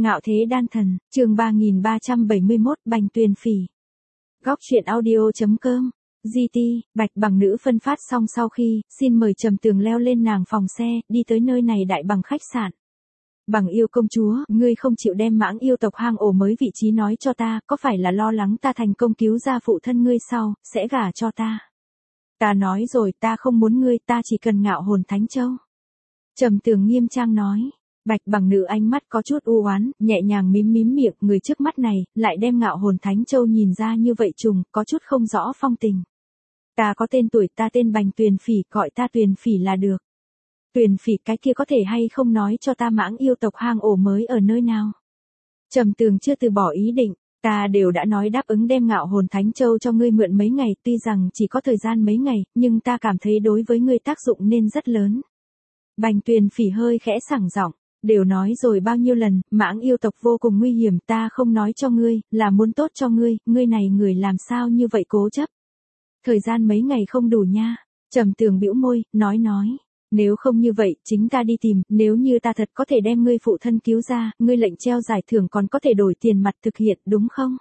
Ngạo thế đan thần, chương 3371, Bành Tuyền Phỉ. Góc truyện audio.com. GT, Bạch Bằng nữ phân phát xong sau khi, xin mời Trầm Tường leo lên nàng phòng xe, đi tới nơi này Đại Bằng khách sạn. Bằng yêu công chúa, ngươi không chịu đem mãng yêu tộc hang ổ mới vị trí nói cho ta, có phải là lo lắng ta thành công cứu ra phụ thân ngươi sau, sẽ gả cho ta? Ta nói rồi, ta không muốn ngươi, ta chỉ cần Ngạo Hồn Thánh Châu. Trầm Tường nghiêm trang nói. Bạch Bằng nữ ánh mắt có chút u oán, nhẹ nhàng mím miệng, người trước mắt này, lại đem Ngạo Hồn Thánh Châu nhìn ra như vậy trùng, có chút không rõ phong tình. Ta có tên tuổi, ta tên Bành Tuyền Phỉ, gọi ta Tuyền Phỉ là được. Tuyền Phỉ, cái kia có thể hay không nói cho ta mãng yêu tộc hang ổ mới ở nơi nào? Trầm Tường chưa từ bỏ ý định, ta đều đã nói đáp ứng đem Ngạo Hồn Thánh Châu cho ngươi mượn mấy ngày, tuy rằng chỉ có thời gian mấy ngày, nhưng ta cảm thấy đối với ngươi tác dụng nên rất lớn. Bành Tuyền Phỉ hơi khẽ sảng giọng. Đều nói rồi bao nhiêu lần, mãng yêu tộc vô cùng nguy hiểm, ta không nói cho ngươi, là muốn tốt cho ngươi, ngươi này người làm sao như vậy cố chấp. Thời gian mấy ngày không đủ nha. Trầm Tường bĩu môi, nói. Nếu không như vậy, chính ta đi tìm, nếu như ta thật có thể đem ngươi phụ thân cứu ra, ngươi lệnh treo giải thưởng còn có thể đổi tiền mặt thực hiện, đúng không?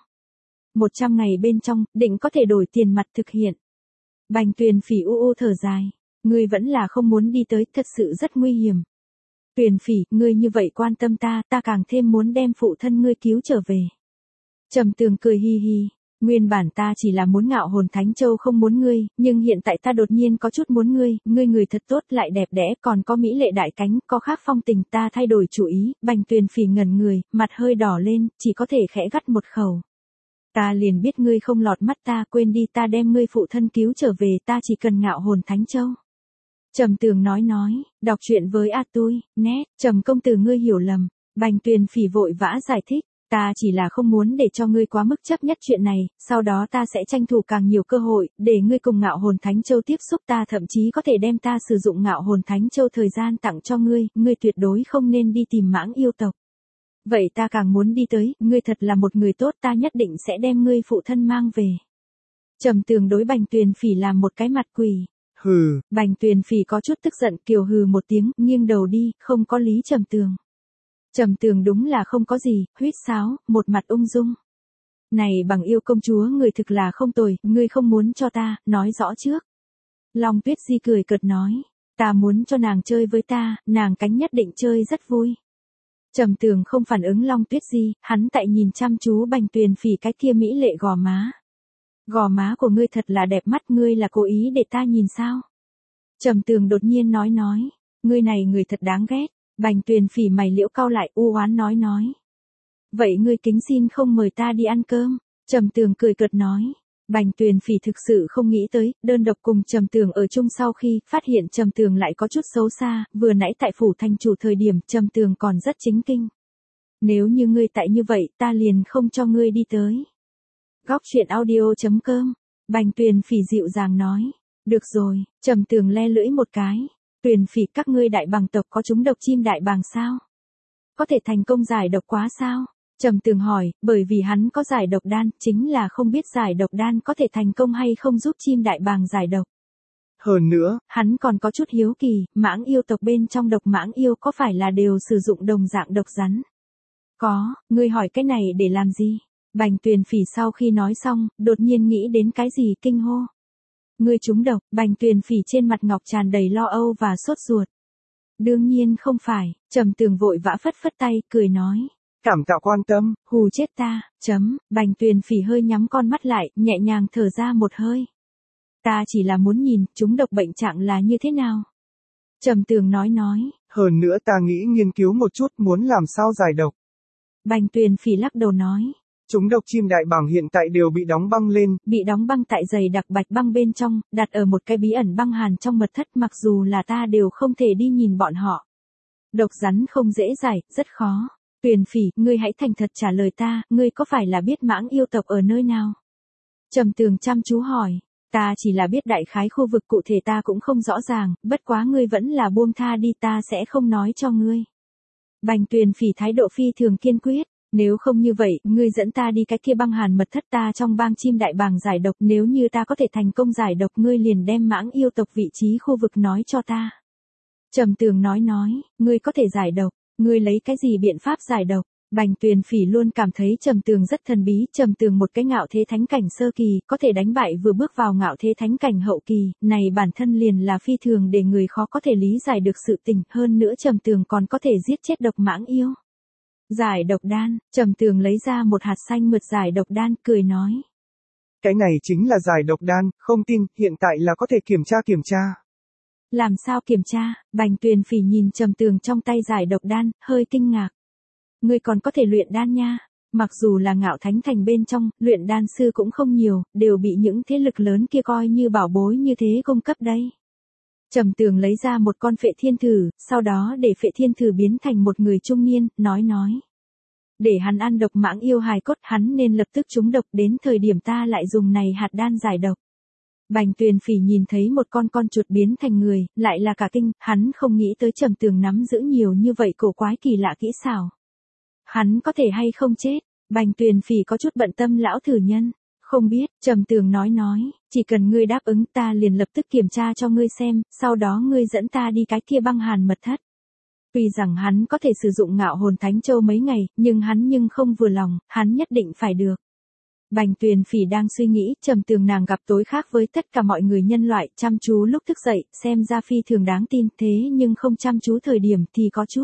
100 ngày bên trong, định có thể đổi tiền mặt thực hiện. Bành Tuyền Phỉ u thở dài. Ngươi vẫn là không muốn đi tới, thật sự rất nguy hiểm. Tuyền Phỉ, ngươi như vậy quan tâm ta, ta càng thêm muốn đem phụ thân ngươi cứu trở về. Trầm Tường cười hi hi, nguyên bản ta chỉ là muốn Ngạo Hồn Thánh Châu không muốn ngươi, nhưng hiện tại ta đột nhiên có chút muốn ngươi, ngươi người thật tốt lại đẹp đẽ, còn có mỹ lệ đại cánh, có khác phong tình, ta thay đổi chủ ý. Bành Tuyền Phỉ ngẩn người, mặt hơi đỏ lên, chỉ có thể khẽ gắt một khẩu. Ta liền biết ngươi không lọt mắt ta, quên đi, ta đem ngươi phụ thân cứu trở về, ta chỉ cần Ngạo Hồn Thánh Châu. Trầm Tường nói, đọc truyện với Tui, net, Trầm công tử ngươi hiểu lầm. Bành Tuyền Phỉ vội vã giải thích, ta chỉ là không muốn để cho ngươi quá mức chấp nhất chuyện này, sau đó ta sẽ tranh thủ càng nhiều cơ hội, để ngươi cùng Ngạo Hồn Thánh Châu tiếp xúc, ta thậm chí có thể đem ta sử dụng Ngạo Hồn Thánh Châu thời gian tặng cho ngươi tuyệt đối không nên đi tìm mãng yêu tộc. Vậy ta càng muốn đi tới, ngươi thật là một người tốt, ta nhất định sẽ đem ngươi phụ thân mang về. Trầm Tường đối Bành Tuyền Phỉ làm một cái mặt quỷ. Hừ, Bành Tuyền Phỉ có chút tức giận, kiều hừ một tiếng, nghiêng đầu đi, không có lý Trầm Tường. Trầm Tường đúng là không có gì, huýt sáo, một mặt ung dung. Này Bằng yêu công chúa, người thực là không tồi, ngươi không muốn cho ta, nói rõ trước. Long Tuyết Di cười cợt nói, ta muốn cho nàng chơi với ta, nàng cánh nhất định chơi rất vui. Trầm Tường không phản ứng Long Tuyết Di, hắn tại nhìn chăm chú Bành Tuyền Phỉ cái kia mỹ lệ gò má. Gò má của ngươi thật là đẹp mắt, ngươi là cố ý để ta nhìn sao? Trầm Tường đột nhiên nói, ngươi này người thật đáng ghét. Bành Tuyền Phỉ mày liễu cau lại, u oán nói. Vậy ngươi kính xin không mời ta đi ăn cơm? Trầm Tường cười cợt nói. Bành Tuyền Phỉ thực sự không nghĩ tới, đơn độc cùng Trầm Tường ở chung sau khi phát hiện Trầm Tường lại có chút xấu xa, vừa nãy tại phủ thành chủ thời điểm Trầm Tường còn rất chính kinh. Nếu như ngươi tại như vậy, ta liền không cho ngươi đi tới. Góc truyện audio.com. Bành Tuyền Phỉ dịu dàng nói. Được rồi. Trầm Tường le lưỡi một cái. Tuyền Phỉ, các ngươi Đại Bàng tộc có trúng độc chim đại bàng sao? Có thể thành công giải độc quá sao? Trầm Tường hỏi, bởi vì hắn có giải độc đan, chính là không biết giải độc đan có thể thành công hay không giúp chim đại bàng giải độc. Hơn nữa, hắn còn có chút hiếu kỳ, mãng yêu tộc bên trong độc mãng yêu có phải là đều sử dụng đồng dạng độc rắn? Có, ngươi hỏi cái này để làm gì? Bành Tuyền Phỉ sau khi nói xong, đột nhiên nghĩ đến cái gì kinh hô. Ngươi trúng độc. Bành Tuyền Phỉ trên mặt ngọc tràn đầy lo âu và sốt ruột. Đương nhiên không phải. Trầm Tường vội vã phất tay, cười nói. Cảm tạ quan tâm, hù chết ta. Bành Tuyền Phỉ hơi nhắm con mắt lại, nhẹ nhàng thở ra một hơi. Ta chỉ là muốn nhìn, trúng độc bệnh trạng là như thế nào. Trầm Tường nói. Hơn nữa ta nghĩ nghiên cứu một chút, muốn làm sao giải độc. Bành Tuyền Phỉ lắc đầu nói. Chúng độc chim đại bàng hiện tại đều bị đóng băng lên. Bị đóng băng tại dày đặc bạch băng bên trong, đặt ở một cái bí ẩn băng hàn trong mật thất, mặc dù là ta đều không thể đi nhìn bọn họ. Độc rắn không dễ giải, rất khó. Tuyền Phỉ, ngươi hãy thành thật trả lời ta, ngươi có phải là biết mãng yêu tộc ở nơi nào? Trầm Tường chăm chú hỏi. Ta chỉ là biết đại khái khu vực cụ thể ta cũng không rõ ràng, bất quá ngươi vẫn là buông tha đi, ta sẽ không nói cho ngươi. Bành Tuyền Phỉ thái độ phi thường kiên quyết. Nếu không như vậy, ngươi dẫn ta đi cái kia băng hàn mật thất ta trong bang chim đại bàng giải độc, nếu như ta có thể thành công giải độc, ngươi liền đem mãng yêu tộc vị trí khu vực nói cho ta. Trầm Tường nói, ngươi có thể giải độc, ngươi lấy cái gì biện pháp giải độc? Bành Tuyền Phỉ luôn cảm thấy Trầm Tường rất thần bí, Trầm Tường một cái ngạo thế thánh cảnh sơ kỳ, có thể đánh bại vừa bước vào ngạo thế thánh cảnh hậu kỳ, này bản thân liền là phi thường để người khó có thể lý giải được sự tình, hơn nữa Trầm Tường còn có thể giết chết độc mãng yêu. Giải độc đan, Trầm Tường lấy ra một hạt xanh mượt giải độc đan, cười nói. Cái này chính là giải độc đan, không tin, hiện tại là có thể kiểm tra. Làm sao kiểm tra? Bành Tuyền Phỉ nhìn Trầm Tường trong tay giải độc đan, hơi kinh ngạc. Ngươi còn có thể luyện đan nha. Mặc dù là ngạo thánh thành bên trong, luyện đan sư cũng không nhiều, đều bị những thế lực lớn kia coi như bảo bối như thế cung cấp đây. Trầm Tường lấy ra một con phệ thiên thử, sau đó để phệ thiên thử biến thành một người trung niên, nói. Để hắn ăn độc mãng yêu hài cốt, hắn nên lập tức trúng độc, đến thời điểm ta lại dùng này hạt đan giải độc. Bành Tuyền Phỉ nhìn thấy một con chuột biến thành người, lại là cả kinh, hắn không nghĩ tới Trầm Tường nắm giữ nhiều như vậy cổ quái kỳ lạ kỹ xảo. Hắn có thể hay không chết? Bành Tuyền Phỉ có chút bận tâm lão thử nhân. Không biết, Trầm Tường nói, chỉ cần ngươi đáp ứng ta liền lập tức kiểm tra cho ngươi xem, sau đó ngươi dẫn ta đi cái kia băng hàn mật thất. Tuy rằng hắn có thể sử dụng ngạo hồn thánh châu mấy ngày, nhưng hắn không vừa lòng, hắn nhất định phải được. Bành Tuyền Phỉ đang suy nghĩ, Trầm Tường nàng gặp tối khác với tất cả mọi người nhân loại, chăm chú lúc thức dậy, xem ra phi thường đáng tin, thế nhưng không chăm chú thời điểm thì có chút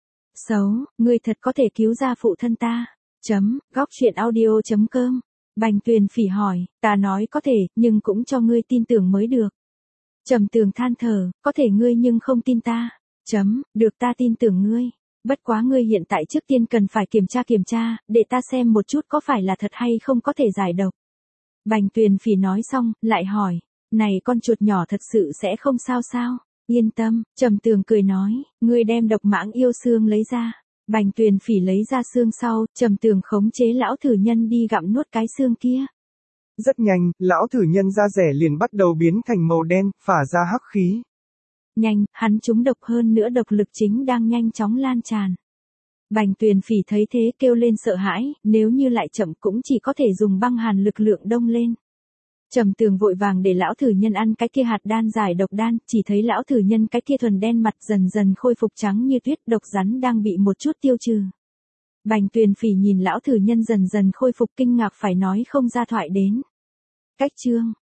xấu, ngươi thật có thể cứu ra phụ thân ta. Góc truyện audio.com. Bành Tuyền Phỉ hỏi, ta nói có thể, nhưng cũng cho ngươi tin tưởng mới được. Trầm Tường than thở, có thể ngươi nhưng không tin ta. Được, ta tin tưởng ngươi. Bất quá ngươi hiện tại trước tiên cần phải kiểm tra, để ta xem một chút có phải là thật hay không có thể giải độc. Bành Tuyền Phỉ nói xong, lại hỏi, này con chuột nhỏ thật sự sẽ không sao? Yên tâm, Trầm Tường cười nói, ngươi đem độc mãng yêu xương lấy ra. Bành Tuyền Phỉ lấy ra xương sau, Trầm Tường khống chế lão thử nhân đi gặm nuốt cái xương kia. Rất nhanh, lão thử nhân da rẻ liền bắt đầu biến thành màu đen, phả ra hắc khí. Nhanh, hắn trúng độc, hơn nữa độc lực chính đang nhanh chóng lan tràn. Bành Tuyền Phỉ thấy thế kêu lên sợ hãi, nếu như lại chậm cũng chỉ có thể dùng băng hàn lực lượng đông lên. Trầm Tường vội vàng để lão thử nhân ăn cái kia hạt đan giải độc đan, chỉ thấy lão thử nhân cái kia thuần đen mặt dần dần khôi phục trắng như tuyết, độc rắn đang bị một chút tiêu trừ. Bành Tuyền Phỉ nhìn lão thử nhân dần dần khôi phục, kinh ngạc phải nói không ra thoại đến. Cách chương